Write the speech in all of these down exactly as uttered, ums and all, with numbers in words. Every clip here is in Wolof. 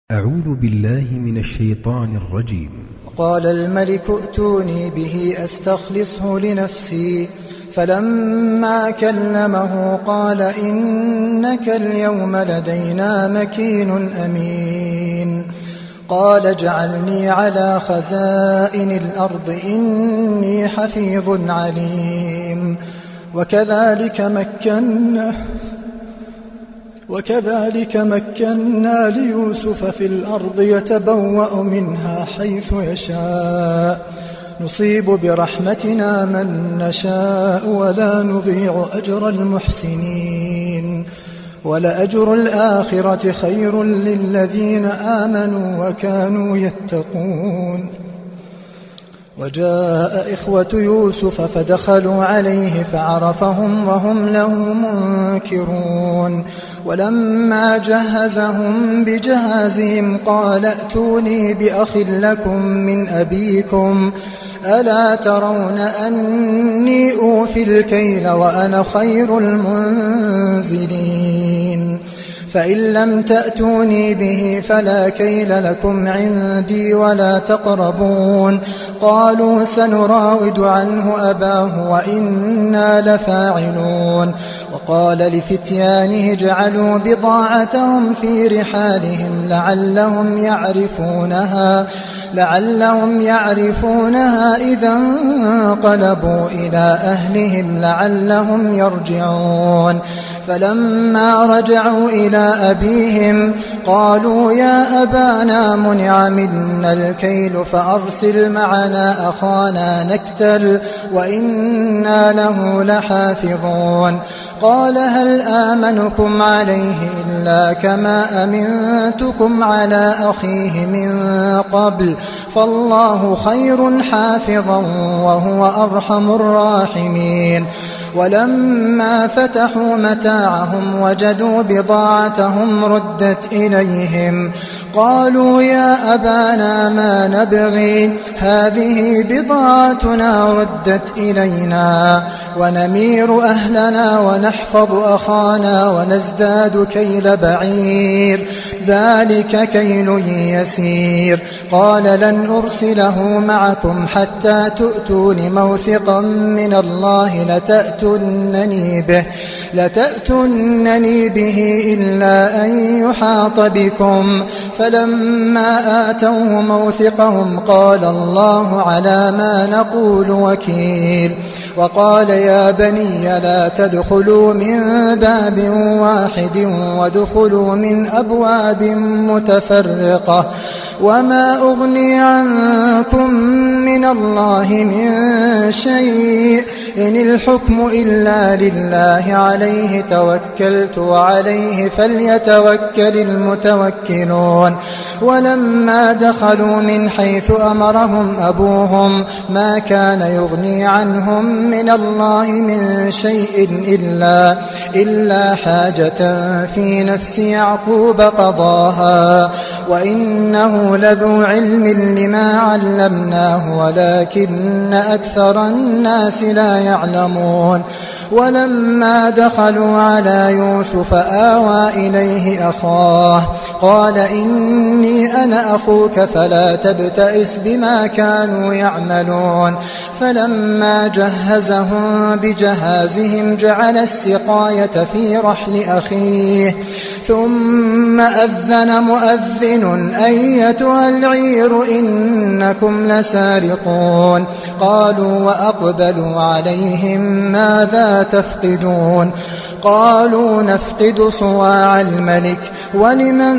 أعوذ بالله من الشيطان الرجيم. قال الملك ائتوني به أستخلصه لنفسي، فلما كلمه قال إنك اليوم لدينا مكين أمين. قال اجعلني على خزائن الأرض إني حفيظ عليم. وكذلك مكنا وكذلك مكنا ليوسف في الأرض يتبوأ منها حيث يشاء، نصيب برحمتنا من نشاء ولا نضيع أجر المحسنين، ولأجر الآخرة خير للذين آمنوا وكانوا يتقون. وجاء إخوة يوسف فدخلوا عليه فعرفهم وهم له منكرون. ولما جهزهم بجهازهم قال ائتوني بأخ لكم من أبيكم، ألا ترون أني أوفي الكيل وأنا خير المنزلين؟ فإن لم تأتوني به فلا كيل لكم عندي ولا تقربون. قالوا سنراود عنه أباه وإنا لفاعلون. وقال لفتيانه اجعلوا بضاعتهم في رحالهم لعلهم يعرفونها لعلهم يعرفونها إذا انقلبوا إلى أهلهم لعلهم يرجعون. فلما رجعوا إلى أبيهم قالوا يا أبانا منع منا الكيل فأرسل معنا أخانا نكتل وإنا له لحافظون. قال هل آمنكم عليه إلا كما أمنتكم على أخيه من قبل، فالله خير حافظا وهو أرحم الراحمين. ولما فتحوا متاعهم وجدوا بضاعتهم ردت إليهم قالوا يا أبانا ما نبغي، هذه بضاعتنا ردت إلينا ونمير أهلنا ونحفظ أخانا ونزداد كيل بعير، ذلك كيل يسير. قال لن أرسله معكم حتى تؤتون موثقا من الله لتأتونني به, لتأتونني به إلا أن يحاط بكم. فلما آتوه موثقهم قال الله على ما نقول وكيل. وقال يا بني لا تدخلوا من باب واحد وادخلوا من أبواب متفرقة وما أغني عنكم من الله من شيء إن الحكم إلا لله عليه توكلت وعليه فليتوكل المتوكلون. ولما دخلوا من حيث أمرهم أبوهم ما كان يغني عنهم من الله من شيء إلا, إلا حاجة في نفس يعقوب قضاها وإنه لذو علم لما علمناه ولكن أكثر الناس لا يعلمون. ولما دخلوا على يوسف آوى إليه أخاه قال إني أنا أخوك فلا تبتئس بما كانوا يعملون. فلما جهزهم بجهازهم جعل السقاية في رحل أخيه ثم أذن مؤذن أيتها العير إنكم لسارقون. قالوا وأقبلوا عليهم ماذا تفقدون؟ قالوا نفقد صواع الملك ولمن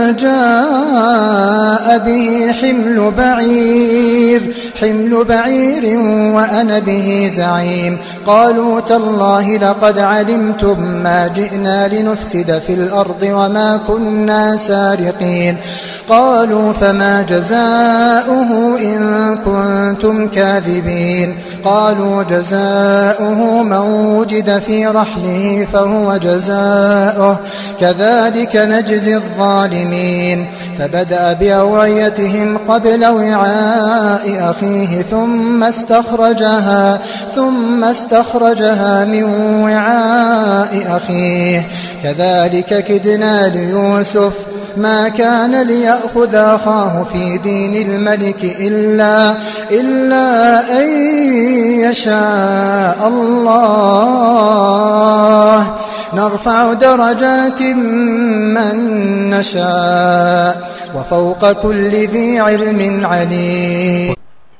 جاء به حمل بعير حمل بعير وأنا به زعيم. قالوا تالله لقد علمتم ما جئنا لنفسد في الأرض وما كنا سارقين. قالوا فما جزاؤه إن كنتم كاذبين؟ قالوا جزاؤه من وجد في رحله فهو جزاؤه كذلك نجزي الظالمين. فبدأ بأوعيتهم قبل وعاء أخيه ثم استخرجها ثم استخرجها من وعاء أخيه كذلك كدنا ليوسف ما كان ليأخذ أخاه في دين الملك إلا, إلا أن يشاء الله نرفع درجات من نشاء وفوق كل ذي علم عليم.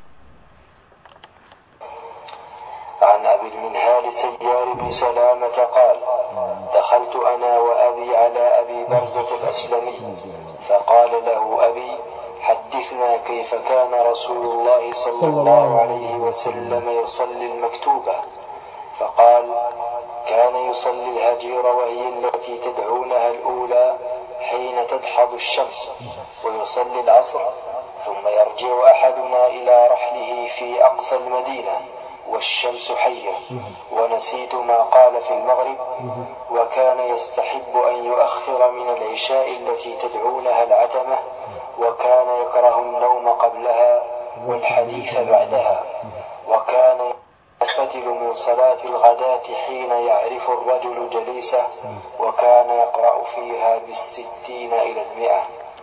عن أبي المنهال سيار بن سلامة قال: دخلت أنا وأبي على أبي برزة الأسلمي فقال له أبي: حدثنا كيف كان رسول الله صلى الله عليه وسلم يصلي المكتوبة؟ فقال: كان يصلي الهجير وهي التي تدعونها الأولى حين تدحض الشمس، ويصلي العصر، ثم يرجع أحدنا إلى رحله في أقصى المدينة والشمس حية، ونسيت ما قال في المغرب، وكان يستحب أن يؤخر من العشاء التي تدعونها العتمة، وكان يكره النوم قبلها والحديث بعدها، وكان يفتل من صلاة الغداة حين يعرف الرجل جليسه، وكان يقرأ فيها بالستين إلى المئة.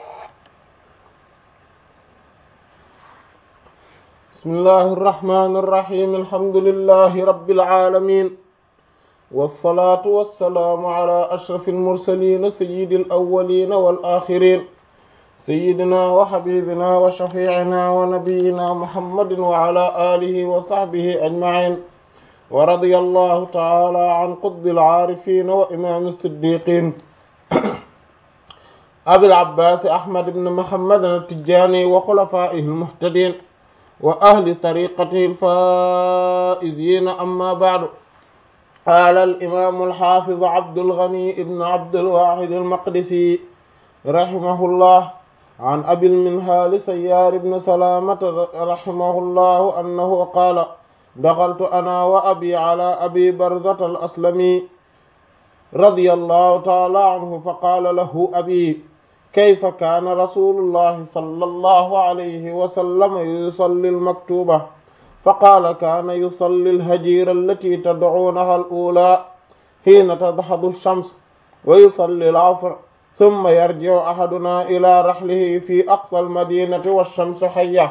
بسم الله الرحمن الرحيم. الحمد لله رب العالمين، والصلاة والسلام على أشرف المرسلين سيد الأولين والآخرين، سيدنا وحبيبنا وشفيعنا ونبينا محمد وعلى آله وصحبه أجمعين، ورضي الله تعالى عن قطب العارفين وإمام الصديقين أبي العباس أحمد بن محمد التجاني وخلفائه المهتدين وأهل طريقته الفائزين. أما بعد، قال الإمام الحافظ عبد الغني بن عبد الواحد المقدسي رحمه الله عن أبي المنهال سيار بن سلامة رحمه الله أنه قال: دخلت أنا وأبي على أبي برزة الأسلمي رضي الله تعالى عنه فقال له أبي: كيف كان رسول الله صلى الله عليه وسلم يصلي المكتوبة؟ فقال: كان يصلي الهجير التي تدعونها الأولى حين تدحض الشمس، ويصلي العصر، ثم يرجع أحدنا إلى رحله في أقصى المدينة والشمس حية،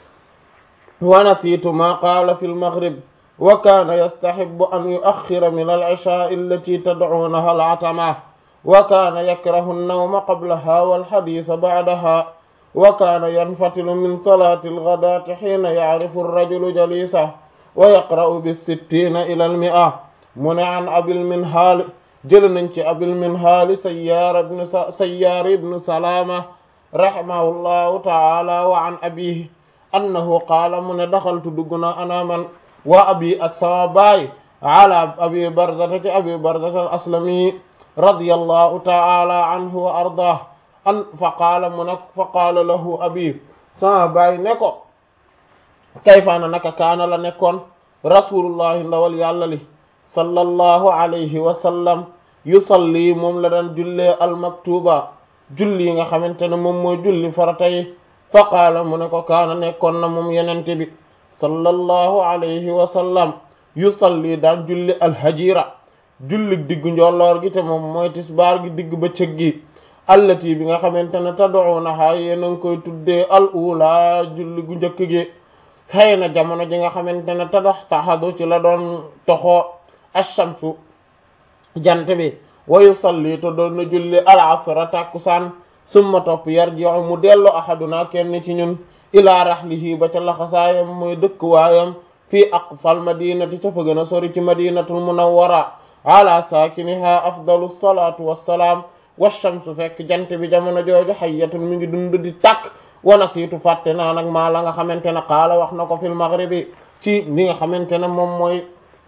ونسيت ما قال في المغرب، وكان يستحب أن يؤخر من العشاء التي تدعونها العتمة، وكان يكره النوم قبلها والحديث بعدها، وكان ينفتل من صلاة الغداة حين يعرف الرجل جليسه، ويقرأ بالستين إلى المئة. منع عن أبي المنهال جلننش أبي المنهال سيار بن, سيار بن سلامة رحمه الله تعالى وعن أبيه أنه قال: من دخلت دقنا أنا من وأبي أكسما باي على أبي برزة أبي برزة الأسلمي رضي الله تعالى عنه وأرضاه أن فقال منك فقال له أبي sama baay ne ko: kayfaana naka kaana la nekkoon rasulullahi ndawal yàlla li sallallahu alayhi wa sallam yusalli moom la daan jullee almaktuba julli yi nga xamante ne moom mooy julli farata yi. fa qaala mu ne ko: kaana nekkoon na moom yenente bi sallallahu alayhi wa sallam yusalli daan julli alhajira julli diggu njolloor gi te moom mooy tisbaar gi digg bëccëg gi, allati bi nga xamante ne tad'unaha yéen a ngi koy tuddee al ula julli gu njëkk gi, xëy na jamono ji nga xamante ne tadax taxadu ci la doon toxoo ash-shamsu jant bi, wa yusalli to doon na julli al asra takkusaan, summa topp yarji'u mu dellu ahaduna kenn ci ñun ila rahlihi ba ca laxasaayam mooy dëkk waayam fii aqsal madinati ca fa gën a sori ci madinatul munawwara ala saakiniha afdalu salaatu wassalaam, washamsu fekk jant bi jamono jooju hayyatun mi ngi dund di tàkk, wa nasiitu fàtte naa nag maa la nga xamante ne qaala wax na ko fil maghribi ci li nga xamante ne moom mooy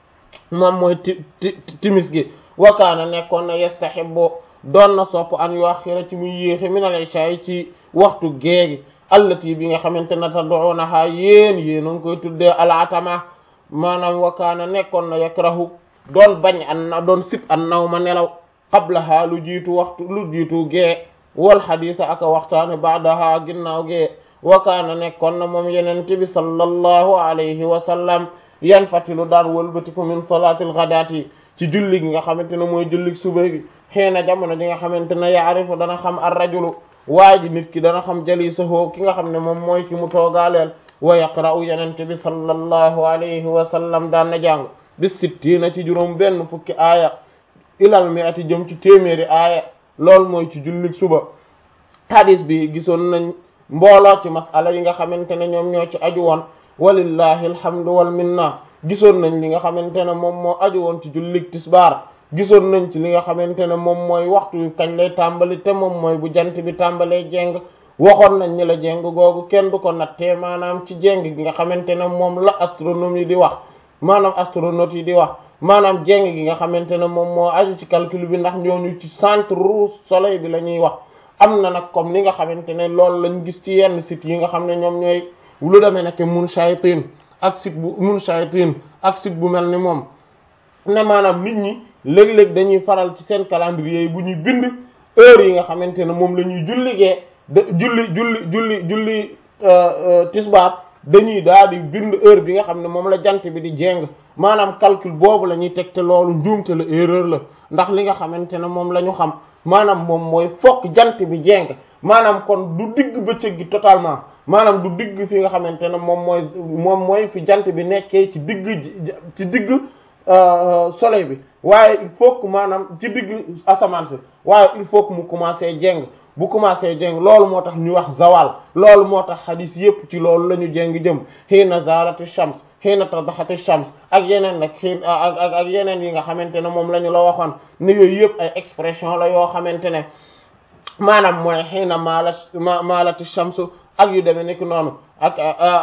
moom mooy ti ti timis gi. wa kaana nekkoon na yastahibbu doon na sopp an yuaxira ci muy yéexe min al isha ci waxtu géegi, allati bi nga xamante ne tad'unaha yéen yéen a ngi koy tuddee al-atama, maanaam wa kaana nekkoon na yakrahu doon bañ an doon sib an nawma nelaw qablaha lu jiitu waxtu lu jiitu gee, wal xadiisa aka waxtaane ba'daha ginnaaw gee. wa kaana nekkoon na moom yenente bi sallallahu alayhi wa sallam yanfatilu daan wëlbatiku min salaatil ghadaati ci julli gi nga xamante ne mooy julli suba gi xëy na jamono ji nga xamante ne yaarifu dana xam ar rajulu waa ji nit ki dana xam jalisahu ki nga xam ne moom mooy ki mu toogaaleel wa yaqra'u yenente bi sallallahu alayhi wa sallam daan na jàng bi sittiina ci juróom benn fukki aaya ilal mi ati jëm ci téeméeri aaya loolu mooy ci jullik suba. hadis bi gisoon nañ mbooloo ci masala yi nga xamante ne ñoom ñoo ci aju woon walillahi alhamdu wal minna gisoon nañ li nga xamante ne moom moo aju woon ci jullik tisbaar gisoon nañ ci li nga xamante ne moom mooy waxtu kañ lay tàmbali te moom mooy bu jant bi tàmbalee jéng waxoon nañ ni la jéng googu kenn du ko nattee maanaam ci jéng gi nga xamante ne moom la astronome yi di wax maanaam astronautes yi di wax maanaam jéng gi nga xamante ne moom moo aju ci calcul bi ndax ñooñu ci centre soleil bi la ñuy wax. am na nag comme li nga xamante ne loolu lañ gis ci yenn site yi nga xam ne ñoom ñooy lu demee nekk Moonshayatin ak site bu Moonshayatin ak site bu mel ni moom ne maanaam nit ñi léeg-léeg dañuy faral ci seen calendrier yi bu ñuy bind heure yi nga xamante ne moom la ñuy julligee de julli julli julli julli tisbaar dañuy daal di bind heure bi nga xam ne moom la jant bi di jéng maanaam calcul boobu la ñuy teg te loolu njuumte la erreur la ndax li nga xamante ne moom la ñu xam maanaam moom mooy fokk jant bi jéng maanaam kon du digg bëccëg gi totalement maanaam du digg fi nga xamante ne moom mooy moom mooy fi jant bi nekkee ci digg ci digg soleil bi waaye il faut que maanaam ci digg asamaan si waaye il faut que mu commencer jéng bu commencé jéng loolu moo tax ñu wax zawal loolu moo tax xadis yépp ci loolu la ñu jéng jëm hiina zalati shams hiina tadhati shams ak yeneen nag xii ak ak ak yeneen yi nga xamante ne moom la ñu la waxoon ne yooyu yëpp ay expression la yoo xamante ne maanaam mooy hiina mala malati shamsu ak yu demee nekk noonu ak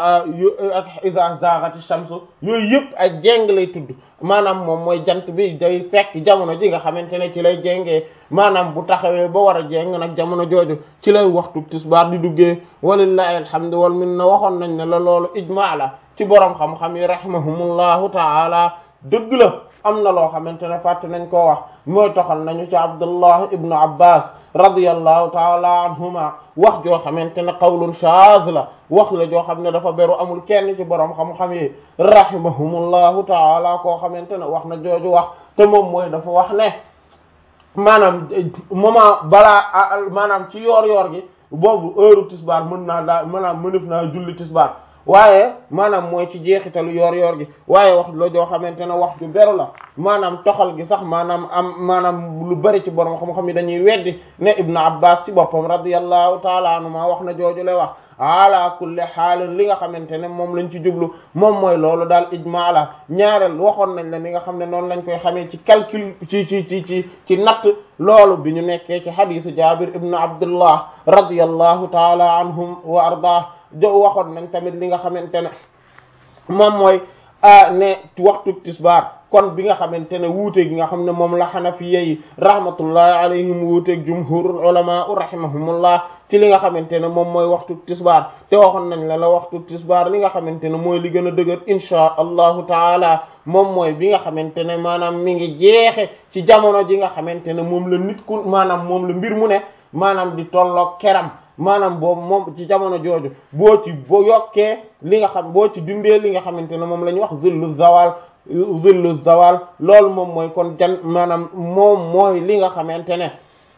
ak iza zaghati shamsu yooyu yëpp ay jéng lay tudd maanaam moom mooy jant bi day fekk jamono ji nga xamante ne ci lay jéngee maanaam bu taxawee ba war a jéng nag jamono jooju ci lay waxtu tisbaar di duggee walillahi alhamdu wal minna waxoon nañ ne la loolu ijmaa la ci borom xam-xam yi rahimahumullahu taala dëgg la am na loo xamante ne fàtte nañ koo wax mooy toxal nañu ci Abdullah ibnu Abbas radiyallahu taala anhuma wax joo xamante ne qawlun shaaz la wax la joo xam ne dafa beru amul kenn ci borom xam-xam yi rahimahumullahu taala koo xamante ne wax na jooju wax te moom mooy dafa wax ne maanaam moment balaa maanaam ci yoor yoor gi boobu heure tisbaar mën naa daa maanaam mënef naa julli tisbaar waaye maanaam mooy ci jeexitalu yoor yoor gi waaye wax la joo xamante ne wax ju beru la maanaam toxal gi sax maanaam am maanaam lu bari ci borom xam-xam yi dañuy weddi ne Ibn Abbas ci boppam radiyallahu taala anhuma wax na jooju lay wax ala kulli xaalin li nga xamante ne moom lañ ci jublu moom mooy loolu daal ijmaa la ñaareel waxoon nañ la ni nga xam ne noonu lañ koy xamee ci calcul ci ci ci ci ci natt loolu bi ñu nekkee ci xadiisu Jaabir ibn Abdullah radiyallahu taala anhum wa ardah jo waxoon nañ tamit li nga xamante ne moom mooy ne waxtu tisbaar kon bi nga xamante ne wuute gi nga xam ne moom la xanafiya yi rahmatullahi alayhim wuuteeg jumhurul ulama rahimahumullah ci li nga xamante ne moom mooy waxtu tisbaar te waxoon nañ la la waxtu tisbaar li nga xamante ne mooy li gën a dëgër inchaa allahu taala moom mooy bi nga xamante ne maanaam mi ngi jeexe ci jamono ji nga xamante ne moom la nit ku maanaam moom la mbir mu ne maanaam di tolloog keram maanaam boobu moom ci jamono jooju boo ci boo yokkee li nga xam boo ci dindee li nga xamante ne moom la ñuy wax zillu zawal zillu zawal loolu moom mooy kon jan maanaam moom mooy li nga xamante ne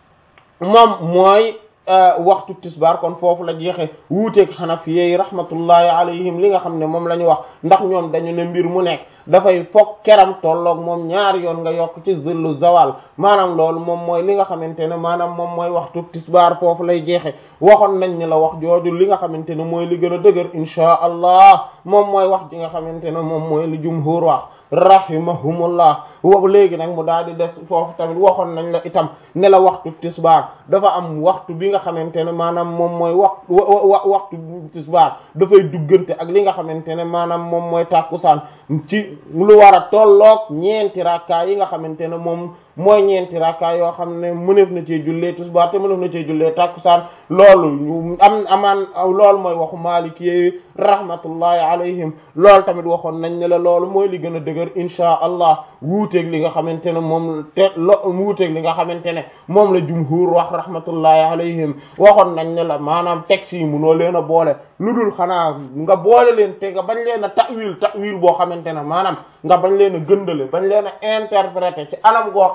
moom mooy waxtu tisbaar kon foofu la jeexe wuuteeg xanafiye yi rahmatullahi alayhim li nga xam ne moom la ñu wax ndax ñoom dañu ne mbir mu nekk dafay foog keram tolloog moom ñaari yoon nga yokk ci zillu zawal maanaam loolu moom mooy li nga xamante ne maanaam moom mooy waxtu tisbaar foofu lay jeexe waxoon nañ ne la wax jooju li nga xamante ne mooy li gën a dëgër inchaa allah moom mooy wax ji nga xamante ne moom mooy li jumhur wax rahimahumullah woobu léegi nag mu daal di des foofu tamit waxoon nañ la itam ne la waxtu tisbaar dafa am waxtu bi nga xamante ne maanaam moom mooy waxtu waxtu tisbaar dafay duggante ak li nga xamante ne maanaam moom mooy tàkkusaan ci lu war a tolloog ñeenti rakka yi nga xamante ne moom mooy ñeenti rakka yoo xam ne mëneef na cee jullee tisbaar te mëneef na cee jullee tàkkusaan loolu am amaan loolu mooy waxu maliki yi rahmatullahi alayhim loolu tamit waxoon nañ ne la loolu mooy li gën a dëgër inchaa allah wuuteeg li nga xamante ne moom te lo wuuteeg li nga xamante ne moom la jumhur wax rahmatullahi alayhim waxoon nañ ne la maanaam texte yi munoo leen a boole lu dul xanaa nga boole leen te nga bañ leen a ta'wil ta'wil boo xamante ne maanaam nga bañ leen a gëndale bañ leen a interpréter ci anam goo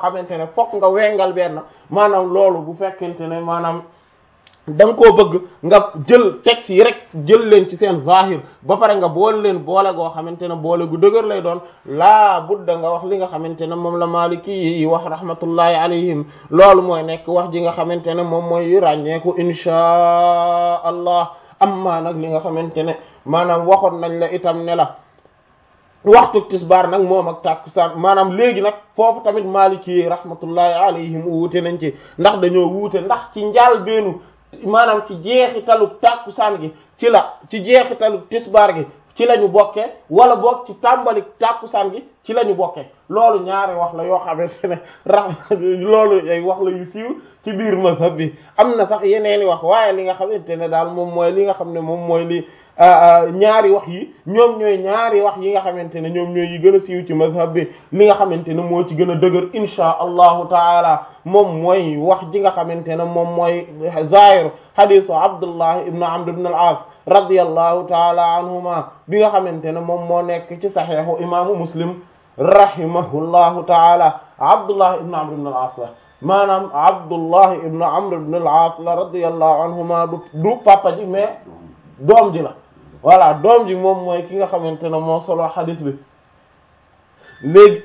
xamante ne fokk nga wengal benn maanaam loolu bu fekkente ne maanaam da nga koo bëgg nga jël texte yi rek jël leen ci seen zahir ba pare nga boole leen boole goo xamante ne boole gu dëgër lay doon laa budda nga wax li nga xamante ne moom la maliki yi wax rahmatullahi alayhim loolu mooy nekk wax ji nga xamante ne moom mooy ràññeeku inchaa allah amma nag li nga xamante ne maanaam waxoon nañ la itam ne la waxtu tisbaar nag moom ak tàkkusaan maanaam léegi nag foofu tamit maliki yi rahmatullahi alayhim wuute nañ ci ndax dañoo wuute ndax ci njaal beenu maanaam ci jeexitalu tàkkusaan gi ci la ci jeexitalu tisbaar gi ci la ñu bokkee wala boog ci tàmbali tàkkusaan gi ci la ñu bokkee loolu ñaari wax la yoo xamante ne ra loolu ay wax la yu siiw ci biir mazhab bi am na sax yeneeni wax waaye li nga xamante ne daal moom mooy li nga xam ne moom mooy li ñaari wax yi ñoom ñooy ñaari wax yi nga xamante ne ñoom ñooy yi gën a siiw ci mazhab bi li nga xamante ne moo ci gën a dëgër insha allahu taala moom mooy wax ji nga xamante ne moom mooy zahir hadisu abdullah ibn amr ibn al-as radiyallahu taala anhuma bi nga xamante ne moom moo nekk ci saxiixu imaamu muslim rahimahullahu taala abdullah ibn amr ibn al-as la maanaam abdullah ibn amr ibn al-as la radiyallahu anhuma du du papa ji mais doom ji la voilà doom ji moom mooy ki nga xamante ne moo solo xadis bi léegi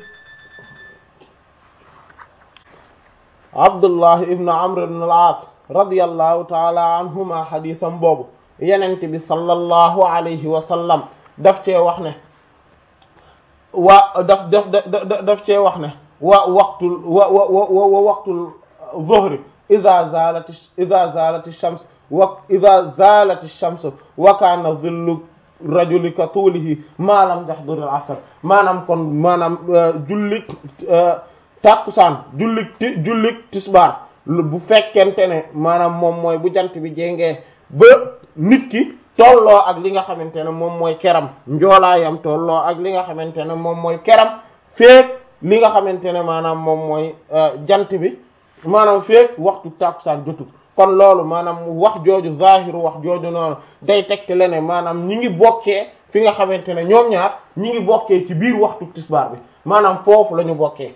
abdullah ibn amr ibn al-as radiyallahu taala anhuma xadisam boobu yenente bi sallallahu alayhi wa sallam daf cee wax ne waa daf daf daf cee wax ne wa waqtul wa wa wa waqtul zuhri idha zalat idha zalat ash-shams wa idha zalat ash-shams wa kana dhillu rajuli ka tuulihi ma lam tahdhur al-asr maanaam kon maanaam jullit tàkkusaan jullit ti jullit tisbaar bu fekkente ne maanaam moom mooy bu jant bi jéngee ba nit ki tolloo ak li nga xamante ne moom mooy keram njoolaayam tolloo ak li nga xamante ne moom mooy keram feek li nga xamante ne maanaam moom mooy jant bi maanaam feek waxtu tàkkusaan jotut kon loolu maanaam wax jooju zahiru wax jooju noonu day tegtale ne maanaam ñi ngi bokkee fi nga xamante ne ñoom ñaar ñi ngi bokkee ci biir waxtu tisbaar bi maanaam foofu la ñu bokkee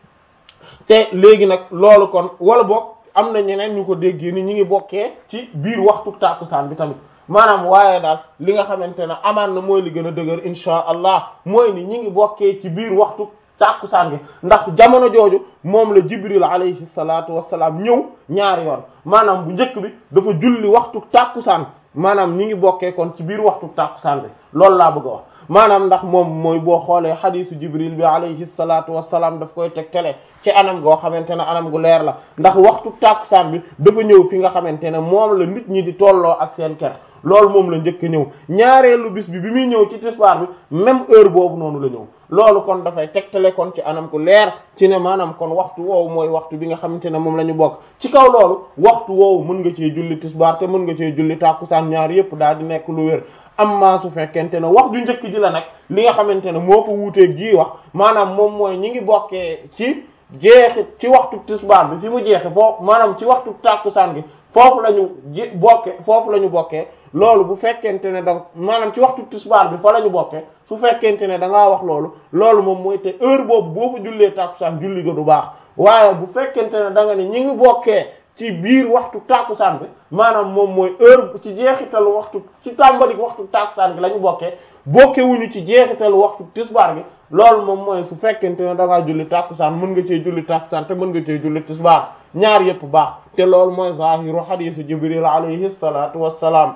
te léegi nag loolu kon wala boog am na ñeneen ñu ko déggee ni ñi ngi bokkee ci biir waxtu tàkkusaan bi tamit maanaam waaye daal li nga xamante ne amaan na mooy li gën a dëgër insha allah mooy ni ñi ngi bokkee ci biir waxtu tàkkusaan gi ndax jamono jooju moom la jibril alayhi salaatu wassalaam ñëw ñaari yoon maanaam bu njëkk bi dafa julli waxtu tàkkusaan maanaam ñi ngi bokkee kon ci biir waxtu tàkkusaan bi loolu laa bëgg a wax maanaam ndax moom mooy boo xoolee xadiisu jibril bi alayhi salaatu wassalaam daf koy tegtale ci anam goo xamante ne anam gu leer la ndax waxtu tàkkusaan bi dafa ñëw fi nga xamante ne moom la nit ñi di tolloo ak seen ker loolu moom la njëkk a ñëw ñaareelu bis bi bi muy ñëw ci tisbaar bi même heure boobu noonu la ñëw loolu kon dafay tegtale kon ci anam ku leer ci ne maanaam kon waxtu woowu mooy waxtu bi nga xamante ne moom la ñu bokk ci kaw loolu waxtu woowu mën nga cee julli tisbaar te mën nga cee julli tàkkusaan ñaar yépp daal di nekk lu wér amma su fekkente ne wax ju njëkk ji la nag li nga xamante ne moo ko wuuteeg ji wax maanaam moom mooy ñi ngi bokkee ci jeexit ci waxtu tisbaar bi fi mu jeexe foofu maanaam ci waxtu tàkkusaan gi foofu la ñu ji bokke foofu la ñu bokkee loolu bu fekkente ne da maanaam ci waxtu tisbaar bi fa la ñu bokkee su fekkente ne da ngaa wax loolu loolu moom mooy te heure boobu boo fa jullee tàkkusaan julli ga du baax waaye bu fekkente ne da nga ne ñi ngi bokkee ci biir waxtu tàkkusaan bi maanaam moom mooy heure ci jeexitalu waxtu ci tàmbali waxtu tàkkusaan gi la ñu bokkee bokkewuñu ci jeexitalu waxtu tisbaar gi loolu moom mooy su fekkente ne da ngaa julli tàkkusaan mën nga cee julli tàkkusaan te mën nga cee julli tisbaar ñaar yépp baax te loolu mooy zahiru hadisu jibril alayhi salatu wassalaam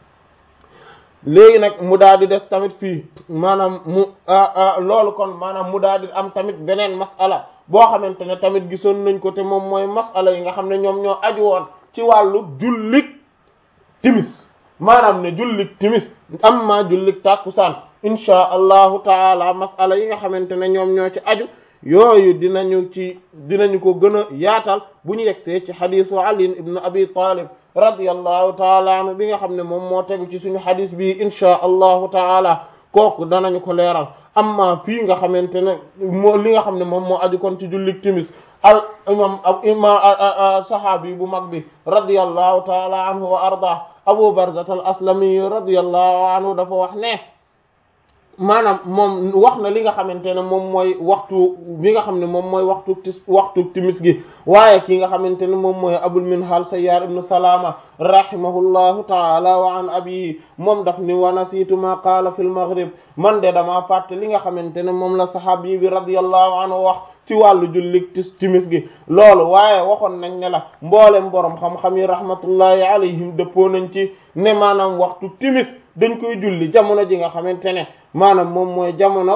léegi nag mu daal di des tamit fii maanaam mu loolu kon maanaam mu daal di am tamit beneen masala boo xamante ne tamit gisoon nañ ko te moom mooy masala yi nga xam ne ñoom ñoo aju woon ci wàllu jullik timis maanaam ne jullik timis amma jullik tàkkusaan insha allahu taala masala yi nga xamante ne ñoom ñoo ci aju yooyu dinañu ci dinañu ko gën a yaatal bu ñu yegsee ci xadisu ali ibn abi talib radiyallahu taala anhu bi nga xam ne moom moo tegu ci suñu xadis bi insha allahu taala kooku danañu ko leeral amma fii nga xamante ne moo li nga xam ne moom moo aju kon ci jullik timis al imam imam sahabi bu mag bi radiyallahu taala anhu wa arda abu barzat al aslami radiyallahu anhu dafa wax ne maanaam moom wax na li nga xamante ne moom mooy waxtu bi nga xam ne moom mooy waxtu tis waxtu timis gi waaye ki nga xamante ne moom mooy Abul Minhal Sayyar ibn Salama rahimahullahu taala wa an abihi moom daf ni wa nasiitu ma qaala fil maghrib man de damaa fàtte li nga xamante ne moom la sahabi bi radiyallahu anhu wax ci wàllu jullik tis timis gi loolu waaye waxoon nañ ne la mboolem borom xam-xam yi rahmatullahi alayhim dëppoo nañ ci ne maanaam waxtu timis dañ koy julli jamono ji nga xamante ne maanaam moom mooy jamono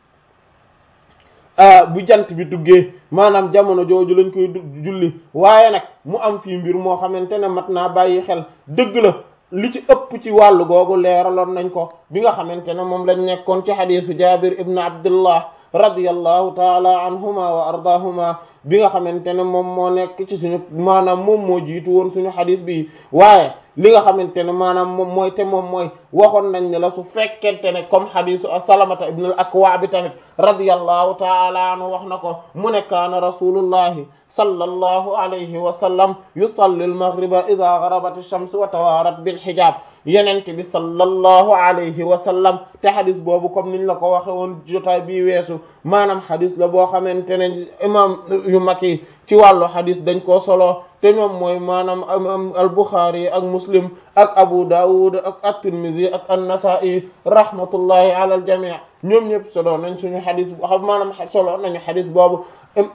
bu jant bi duggee maanaam jamono jooju lañ koy julli waaye nag mu am fii mbir moo xamante ne mat naa bàyyi xel dëgg la li ci ëpp ci wàllu googu leeraloon nañ ko bi nga xamante ne moom lañ nekkoon ci xadiisu Jaabir ibn Abdullah radiyallahu taala anhuma wa ardaahuma bi nga xamante ne moom moo nekk ci suñu maanaam moom moo jiitu woon suñu xadis bi waaye li nga xamante ne maanaam moom mooy te moom mooy waxoon nañ ne la su fekkente ne comme xadisu Salamata ibn al-Akwa bi tamit radiyallahu taala anhu wax na ko mu ne kaana rasulullahi sallallahu alayhi wa sallam yusalli al-maghriba idha gharabat ash-shams wa tawarat bil hijab yenente bi sallallahu alayhi wa sallam te xadis boobu comme niñ la ko waxe woon jotaay bii weesu maanaam xadis la boo xamante ne imam yu mag yi ci wàllu xadis dañ koo solo te ñoom mooy maanaam al-Bukhari ak Muslim ak Abu Dawud ak at-Tirmidhi ak an-Nasa'i rahmatullahi ala al-jami' ñoom ñëpp solo nañ suñu xadis maanaam solo nañu xadis boobu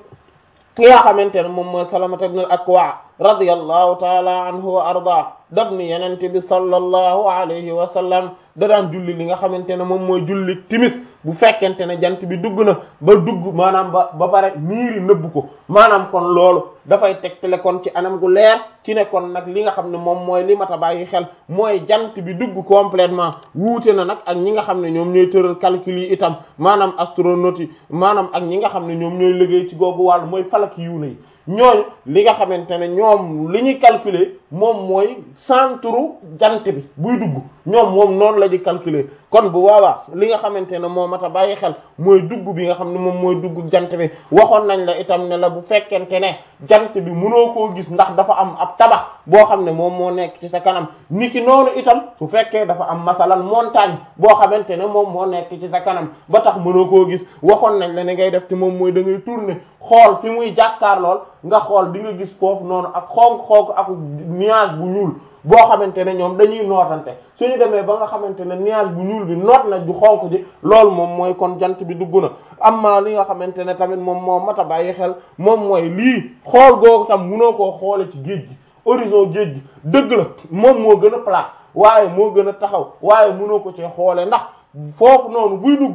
ki nga xamante ne moom mooy Salamata ibn al-Akwa radiyallahu taala anhu wa arda daf ni yenente bi sallallahu alayhi wa sallam da daan julli li nga xamante ne moom mooy julli timis bu fekkente ne jant bi dugg na ba dugg maanaam ba ba pare niiri nëbb ko maanaam kon loolu dafay tegtale kon ci anam gu leer ci ne kon nag li nga xam ne moom mooy li mat a bàyyi xel mooy jant bi dugg complètement wuute na nag ak ñi nga xam ne ñoom ñooy tëral calcul yi itam maanaam astronautes yi maanaam ak ñi nga xam ne ñoom ñooy liggéey ci googu wàllu mooy falaki yu ne ñooñu li nga xamante ne ñoom li ñuy calculer moom mooy centre jant bi buy dugg ñoom moom noonu la di calculer kon bu boobaa li nga xamante ne moo mat a bàyyi xel mooy dugg bi nga xam ne moom mooy dugg jant bi waxoon nañ la itam ne la bu fekkente ne jant bi mënoo koo gis ndax dafa am ab tabax boo xam ne moom moo nekk ci sa kanam niki noonu itam su fekkee dafa am masalan montagne boo xamante ne moom moo nekk ci sa kanam ba tax mënoo koo gis waxoon nañ la ne ngay def te moom mooy da ngay tourner xool fi muy jàkkaar lool nga xool di nga gis foofu noonu ak xonk-xonk ak nuage bu ñuul boo xamante ne ñoom dañuy nootante suñu demee ba nga xamante ne nuage bu ñuul bi noot na ju xonk ji loolu moom mooy kon jant bi dugg na amma li nga xamante ne tamit moom moo mat a bàyyi xel moom mooy lii xool googu tam munoo koo xoole ci géej gi horizon géej gi dëgg la moom moo gën a plat waaye moo gën a taxaw waaye munoo ko ci xoole ndax foofu noonu buy dugg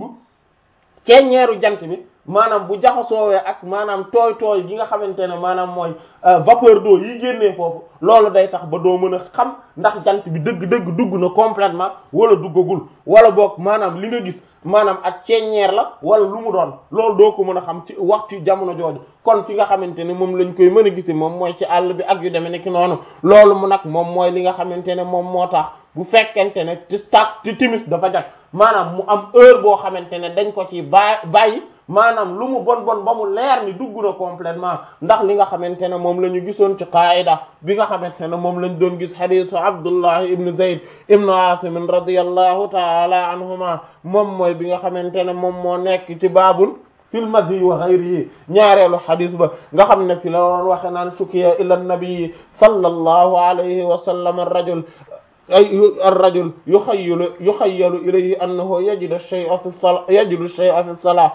ceeñeeru jant bi maanaam bu jaxasoowee ak maanaam tooy tooy gi nga xamante ne maanaam mooy vapeur d'eau yi génnee foofu loolu day tax ba doo mën a xam ndax jant bi dëgg-dëgg dugg na complètement wala duggagul wala boog maanaam li nga gis maanaam ak ceeñeer la wala lu mu doon loolu doo ko mën a xam ci waxtu jamono jooju kon fi nga xamante ne moom lañ koy mën a gisi moom mooy ci àll bi ak yu demee nekk noonu loolu mu nag moom mooy li nga xamante ne moom moo tax bu fekkente ne ci stak ci timis dafa jot maanaam mu am heure boo xamante ne dañ ko ci ba bàyyi maanaam lu mu bon bon ba mu leer ni dugg na complètement ndax li nga xamante ne moom la ñu gisoon ci qaida bi nga xamante ne moom lañ doon gis hadisu Abdullah ibn Zayd ibn Asim radiyallahu ta'ala anhuma moom mooy bi nga xamante ne moom moo nekk ci baabul fil madhi wa ghayrihi ñaareelu xadis ba nga xam ne fi la doon waxe naan sukiya ila nabii sallallahu alayhi wa sallam ar-rajul ay ar-rajul yukhayyalu yukhayyalu ilayhi annahu yajidu ash-shay'a fi as-salah yajidu ash-shay'a fi as-salah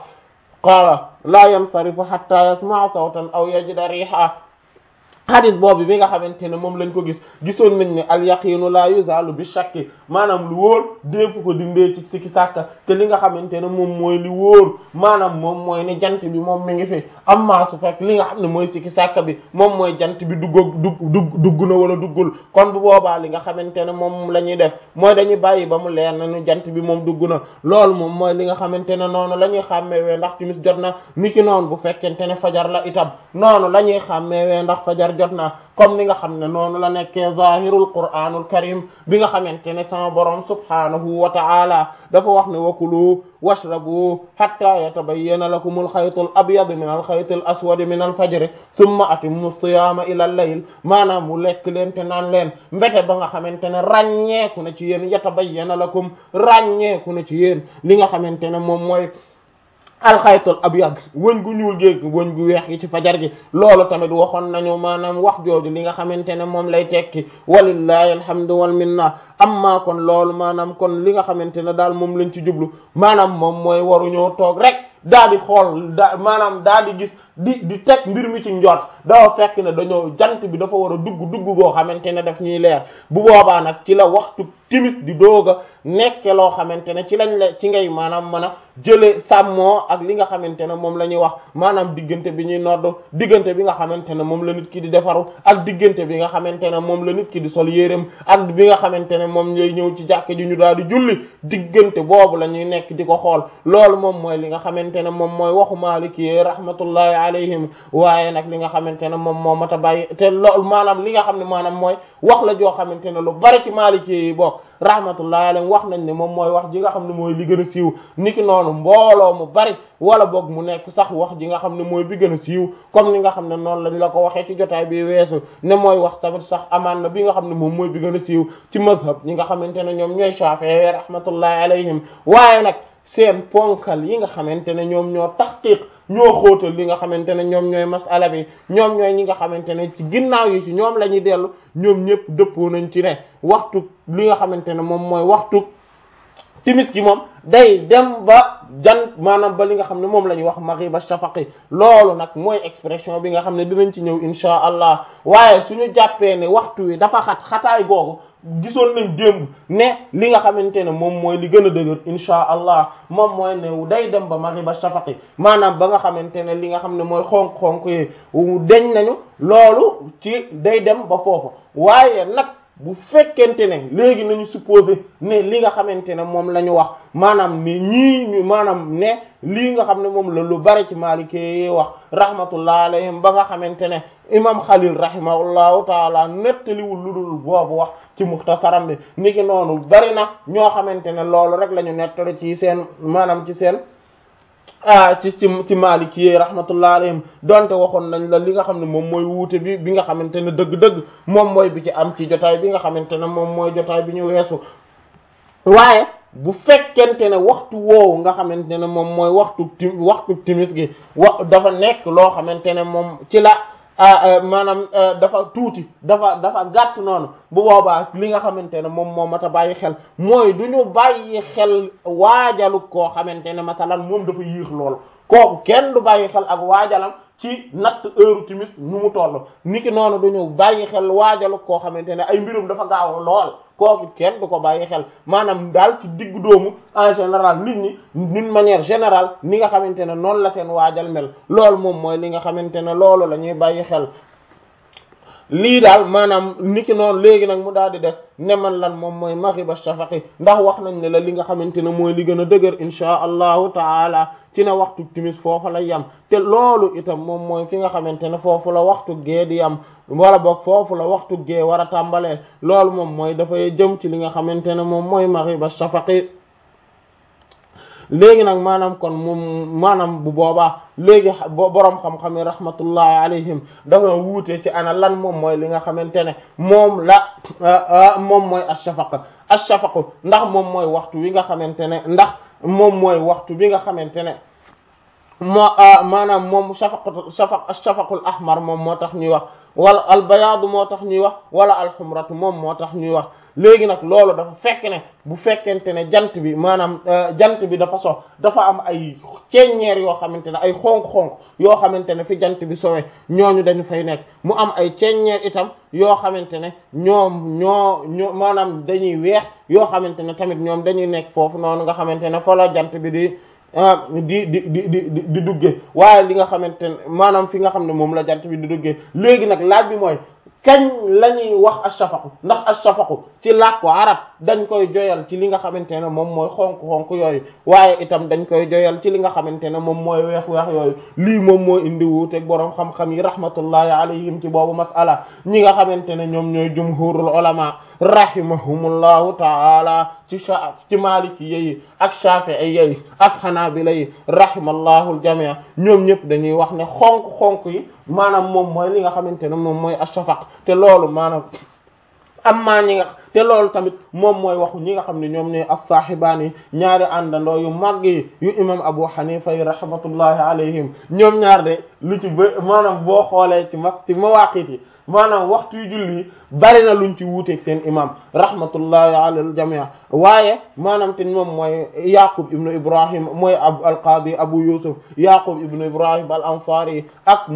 qaala laa yansarifu hatta yasma'a sawtan aw yajida riha hadis boobu bi nga xamante ne moom lañ ko gis gisoon nañ ne al yaqinu la yuzalu bi shakki maanaam lu wóor déefu ko dindee ci sikki sàkka te li nga xamante ne moom mooy li wóor maanaam moom mooy ne jant bi moom mi ngi fi amma su fekk li nga xam ne mooy sikki sàkka bi moom mooy jant bi dugg dugg dugg dugg na wala duggul kon bu boobaa li nga xamante ne moom la ñuy def mooy dañuy bàyyi ba mu leer na nu jant bi moom dugg na loolu moom mooy li nga xamante ne noonu la ñuy xàmmeewee ndax timis jot na niki noonu bu fekkente ne fajar la itam noonu la ñuy xàmmeewee ndax fajar jot na comme ni nga xam ne noonu la nekkee zahirul qur'anul karim bi nga xamante ne sama borom subhanahu wa ta'ala dafa wax ne wakulu washrabu hatta yatabayyana lakumul xaytul abyad min al xaytil aswad min al fajr thumma atimmu siyama ila al layl maanaam mu lekk leen te naan leen mbete ba nga xamante ne ràññeeku na ci yéen yatabayyana lakum ràññeeku na ci yéen li nga xamante ne moom mooy alxaytul abyad wëñ gu ñuul géeg wëñ gu weex gi ci fajar gi loolu tamit waxoon nañu maanaam wax jooju li nga xamante ne moom lay tekki walillahi alhamdu wal minna amma kon loolu maanaam kon li nga xamante ne daal moom lañ ci jublu maanaam moom mooy waruñoo toog rek daa di xool da maanaam daa di gis di di teg mbir mi ci njort dafa fekk ne dañoo jant bi dafa war a dugg dugg boo xamante ne daf ñuy leer bu boobaa nag ci la waxtu timis di doog a nekke loo xamante ne ci lañ la ci ngay maanaam mën a jëlee sàmmoo ak li nga xamante ne moom la ñuy wax maanaam diggante bi ñuy nodd diggante bi nga xamante ne moom la nit ki di defaru ak diggante bi nga xamante ne moom la nit ki di sol yéreem ak bi nga xamante ne moom ñooy ñëw ci jàkk ji ñu daal di julli diggante boobu la ñuy nekk di ko xool loolu moom mooy li nga xamante ne moom mooy waxu Maliki rahmatullahi alayhim waaye nag li nga xamante ne moom moo mat a bàyyi te loolu maanaam li nga xam ne maanaam mooy wax la joo xamante ne lu bari ci Maliki yi bokk rahmatullahi alayhim wax nañ ne moom mooy wax ji nga xam ne mooy li gën a siiw niki noonu mbooloo mu bari wala boog mu nekk sax wax ji nga xam ne mooy bi gën a siiw comme ni nga xam ne noonu lañ la ko waxee ci jotaay bi weesu ne mooy wax tamit sax amaan na bi nga xam ne moom mooy bi gën a siiw ci mazhab ñi nga xamante ne ñoom ñooy Shafi'i rahmatullahi alayhim waaye nag seen ponkal yi nga xamante ne ñoom ñoo tahqiq ñoo xóotal li nga xamante ne ñoom ñooy masala bi ñoom ñooy ñi nga xamante ne ci ginnaaw yi ci ñoom la ñuy dellu ñoom ñëpp dëppoo nañ ci ne waxtu li nga xamante ne moom mooy waxtu timis gi moom day dem ba jan maanaam ba li nga xam ne moom la ñuy wax maghiba shafaqi loolu nag mooy expression bi nga xam ne dinañ ci ñëw insha allah waaye suñu jàppee ne waxtu wi dafa xat xataay googu gisoon nañ démb ne li nga xamante ne moom mooy li gën a dëgër insha allah moom mooy ne day dem ba maghiba shafaqi maanaam ba nga xamante ne li nga xam ne mooy xonk-xonk yi deñ nañu loolu ci day dem ba foofu waaye nag bu fekkente ne léegi nañu supposé ne li nga xamante ne moom la ñu wax maanaam ni ñii ñu maanaam ne lii nga xam ne moom la lu bari ci Maliki wax rahmatullah alayhim ba nga xamante ne imam Khalil rahimahullahu taala nettaliwul lu dul boobu wax ci muxtasaram bi niki noonu bari na ñoo xamante ne loolu rek la ñu nettali ci seen maanaam ci seen ah ci ci ci Maliki yi rahmatullah alayhim donte waxoon nañ la li nga xam ne moom mooy wuute bi bi nga xamante ne dëgg-dëgg moom mooy bi ci am ci jotaay bi nga xamante ne moom mooy jotaay bi ñu weesu waaye bu fekkente ne waxtu woowu nga xamante ne moom mooy waxtu ti waxtu timis gi wax dafa nekk loo xamante ne moom ci la maanaam dafa tuuti dafa dafa gàtt noonu bu boobaa li nga xamante ne moom moo mat a bàyyi xel mooy du ñu bàyyi xel waajalu koo xamante ne masalan moom dafa yéex lool kooku kenn du bàyyi xel ak waajalam ci natt heure timis nu mu toll niki noonu du ñu bàyyi xel waajalu koo xamante ne ay mbirum dafa gaaw lool kooku kenn du ko bàyyi xel maanaam daal ci diggu doomu en général nit ñi d'une manière générale ni nga xamante ne noonu la seen waajal mel loolu moom mooy li nga xamante ne loolu la ñuy bàyyi xel lii daal maanaam niki noonu léegi nag mu daal di des ne man lan moom mooy maghiba shafaqi ndax wax nañ ne la li nga xamante ne mooy li gën a dëgër insha allahu taala ci ne waxtu timis foofu la yam te loolu itam moom mooy fi nga xamante ne foofu la waxtu gee di yam wala boog foofu la waxtu gee war a tàmbalee loolu moom mooy dafay jëm ci li nga xamante ne moom mooy maghiba shafaqi léegi nag maanaam kon moom maanaam bu boobaa léegi boroom xam-xam yi rahmatullahi alayhim dafa wuute ci ana lan moom mooy li nga xamante ne moom la moom mooy ash-shafaq ash-shafaq ndax moom mooy waxtu wi nga xamante ne ndax moom mooy waxtu bi nga xamante ne moo maanaam moom shafaq shafaq ash-shafaqul ahmar moom moo tax ñuy wax wala albayaadu moo tax ñuy wax wala alxumratu moom moo tax ñuy wax léegi nag loolu dafa fekk ne bu fekkente ne jant bi maanaam jant bi dafa so dafa am ay ceeññeer yoo xamante ne ay xonk-xonk yoo xamante ne fi jant bi sowe ñooñu dañu fay nekk mu am ay ceeññeer itam yoo xamante ne ñoom ñoo ñoo maanaam dañuy weex yoo xamante ne tamit ñoom dañuy nekk foofu noonu nga xamante ne fa la jant bi di di di di di di duggee waaye li nga xamante ne maanaam fi nga xam ne moom la jant bi di duggee léegi nag laaj bi mooy kañ la ñuy wax ashafaqu ndax ashafaqu ci làkku arab dañ koy joyal ci li nga xamante ne moom mooy xonk-xonk yooyu waaye itam dañ koy joyal ci li nga xamante ne moom mooy weex-weex yooyu lii moom moo indi wuuteeg boroom xam-xam yi rahmatullahi alayhim ci boobu masala ñi nga xamante ne ñoom ñooy jumhurul ulama rahimahumullahu taala ci sha ci maliki yi ak shafi'i yi ak hanabila yi rahimallahu al-jami' ñoom ñëpp dañuy wax ne xonk-xonk yi maanaam moom mooy li nga xamante ne moom mooy ashafaq te loolu maanaam amma ñi nga te loolu tamit moom mooy waxu ñi nga xam ne ñoom ñooy as-saahibaani ñaari àndandoo yu màgg yi yu imam Abu Hanifa yi rahmatullahi alayhim ñoom ñaar de lu ci ba maanaam boo xoolee ci mas ci mawaqit yi maanaam waxtu yu julli bari na luñ ci wuuteeg seen imam rahmatullahi ala al jami' waaye maanaam te moom mooy Yaqub ibnu Ibrahim mooy ab al-Qadi Abu Yusuf Yaqub ibnu Ibrahim al-Ansari ak